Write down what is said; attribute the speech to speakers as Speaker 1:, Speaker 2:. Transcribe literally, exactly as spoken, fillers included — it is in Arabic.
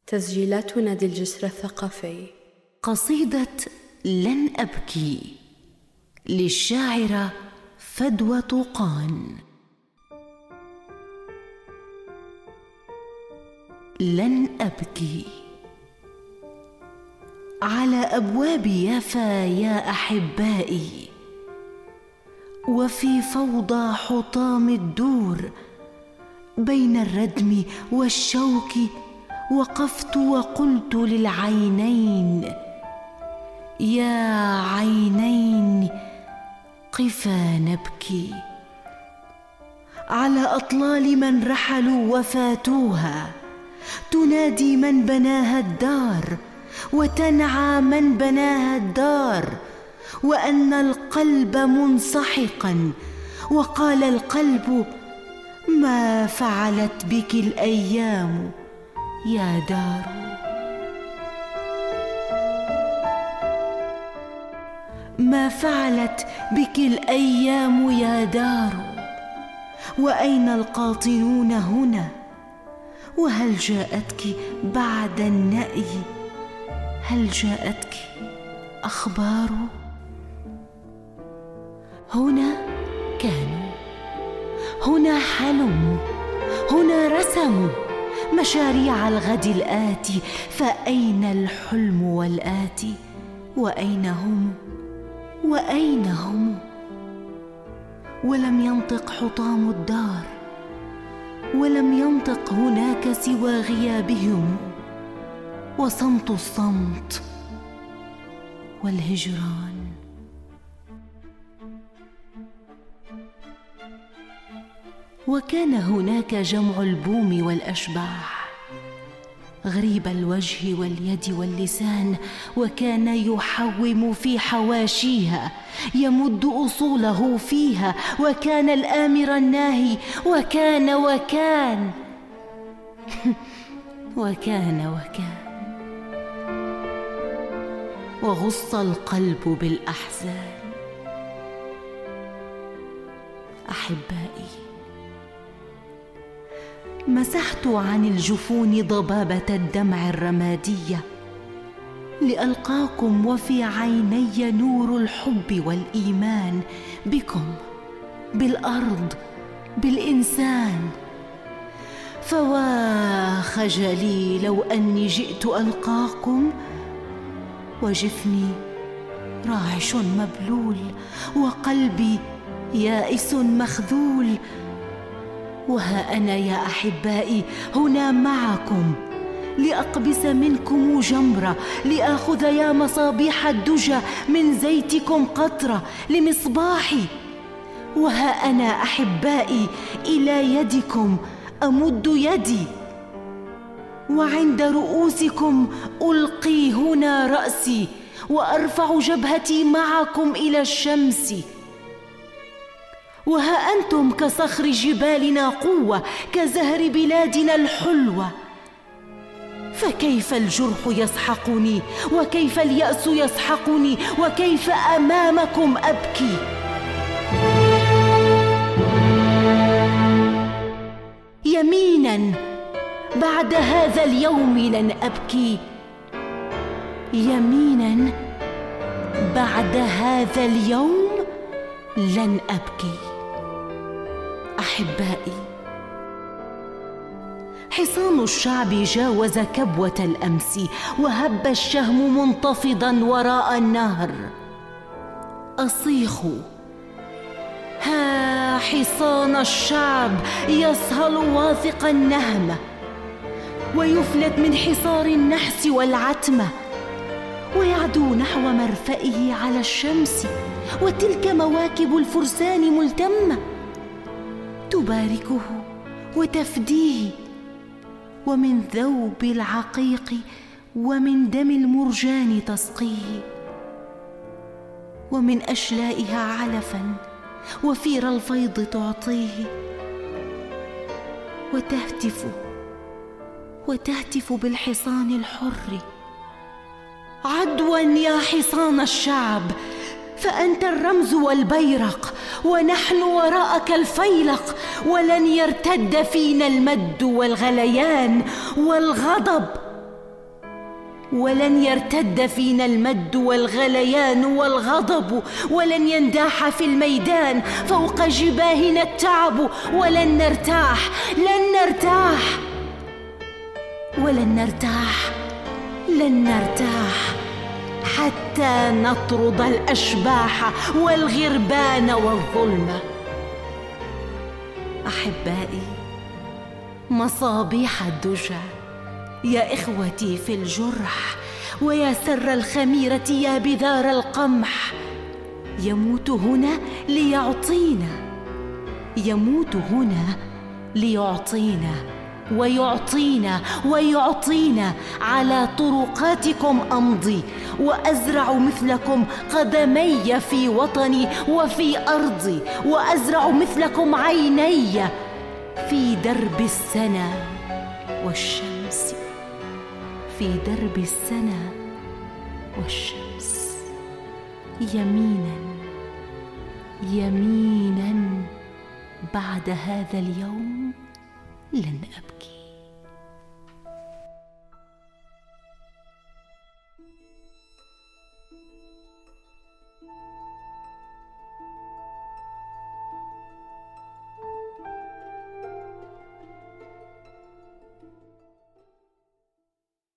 Speaker 1: تسجيلات نادي الجسر الثقافي.
Speaker 2: قصيدة لن أبكي للشاعرة فدوى طوقان. لن أبكي. على أبواب يافا يا أحبائي، وفي فوضى حطام الدور بين الردم والشوك، وقفت وقلت للعينين يا عينين قفا نبكي. على أطلال من رحلوا وفاتوها، تنادي من بناها الدار، وتنعى من بناها الدار، وأن القلب منسحقا، وقال القلب ما فعلت بك الأيام يا دار. ما فعلت بك الأيام يا دار، وأين القاطنون هنا؟ وهل جاءتك بعد النأي؟ هل جاءتك أخبار؟ هنا كانوا، هنا حلموا، هنا رسموا مشاريع الغد الآتي، فأين الحلم والآتي؟ وأين هم؟ وأين هم؟ ولم ينطق حطام الدار، ولم ينطق هناك سوى غيابهم، وصمت الصمت والهجران. وكان هناك جمع البوم والأشباح، غريب الوجه واليد واللسان، وكان يحوم في حواشيها، يمد أصوله فيها، وكان الآمر الناهي، وكان وكان وكان وكان وغص القلب بالأحزان. أحبائي، مسحت عن الجفون ضبابة الدمع الرمادية لألقاكم، وفي عيني نور الحب والإيمان بكم، بالأرض، بالإنسان. فوا خجلي لو أني جئت ألقاكم وجفني راعش مبلول، وقلبي يائس مخذول. وها أنا يا أحبائي هنا معكم، لأقبس منكم جمرة، لآخذ يا مصابيح الدجى من زيتكم قطرة لمصباحي. وها أنا أحبائي إلى يدكم أمد يدي، وعند رؤوسكم ألقي هنا رأسي، وأرفع جبهتي معكم إلى الشمس. وها أنتم كصخر جبالنا قوة، كزهر بلادنا الحلوة. فكيف الجرح يسحقني، وكيف اليأس يسحقني، وكيف أمامكم أبكي؟ يمينا بعد هذا اليوم لن أبكي، يمينا بعد هذا اليوم لن أبكي. أحبائي، حصان الشعب جاوز كبوة الأمس، وهب الشهم منتفضا وراء النهر. أصيخ ها حصان الشعب يصهل واثق النهمة، ويفلت من حصار النحس والعتمة، ويعدو نحو مرفئه على الشمس، وتلك مواكب الفرسان ملتمة تباركه وتفديه، ومن ذوب العقيق ومن دم المرجان تسقيه، ومن أشلائها علفا وفير الفيض تعطيه، وتهتف وتهتف بالحصان الحر: عدوا يا حصان الشعب، فأنت الرمز والبيرق، ونحن وراءك الفيلق، ولن يرتد فينا المد والغليان والغضب ولن يرتد فينا المد والغليان والغضب، ولن ينداح في الميدان فوق جباهنا التعب، ولن نرتاح لن نرتاح ولن نرتاح لن نرتاح حتى نطرد الأشباح والغربان والظلم. أحبائي، مصابيح الدجى يا إخوتي في الجرح، ويا سر الخميرة يا بذار القمح، يموت هنا ليعطينا يموت هنا ليعطينا ويعطينا ويعطينا. على طرقاتكم أمضي وأزرع مثلكم قدمي في وطني وفي أرضي، وأزرع مثلكم عيني في درب السنة والشمس في درب السنة والشمس. يمينا يمينا بعد هذا اليوم لن أبكي.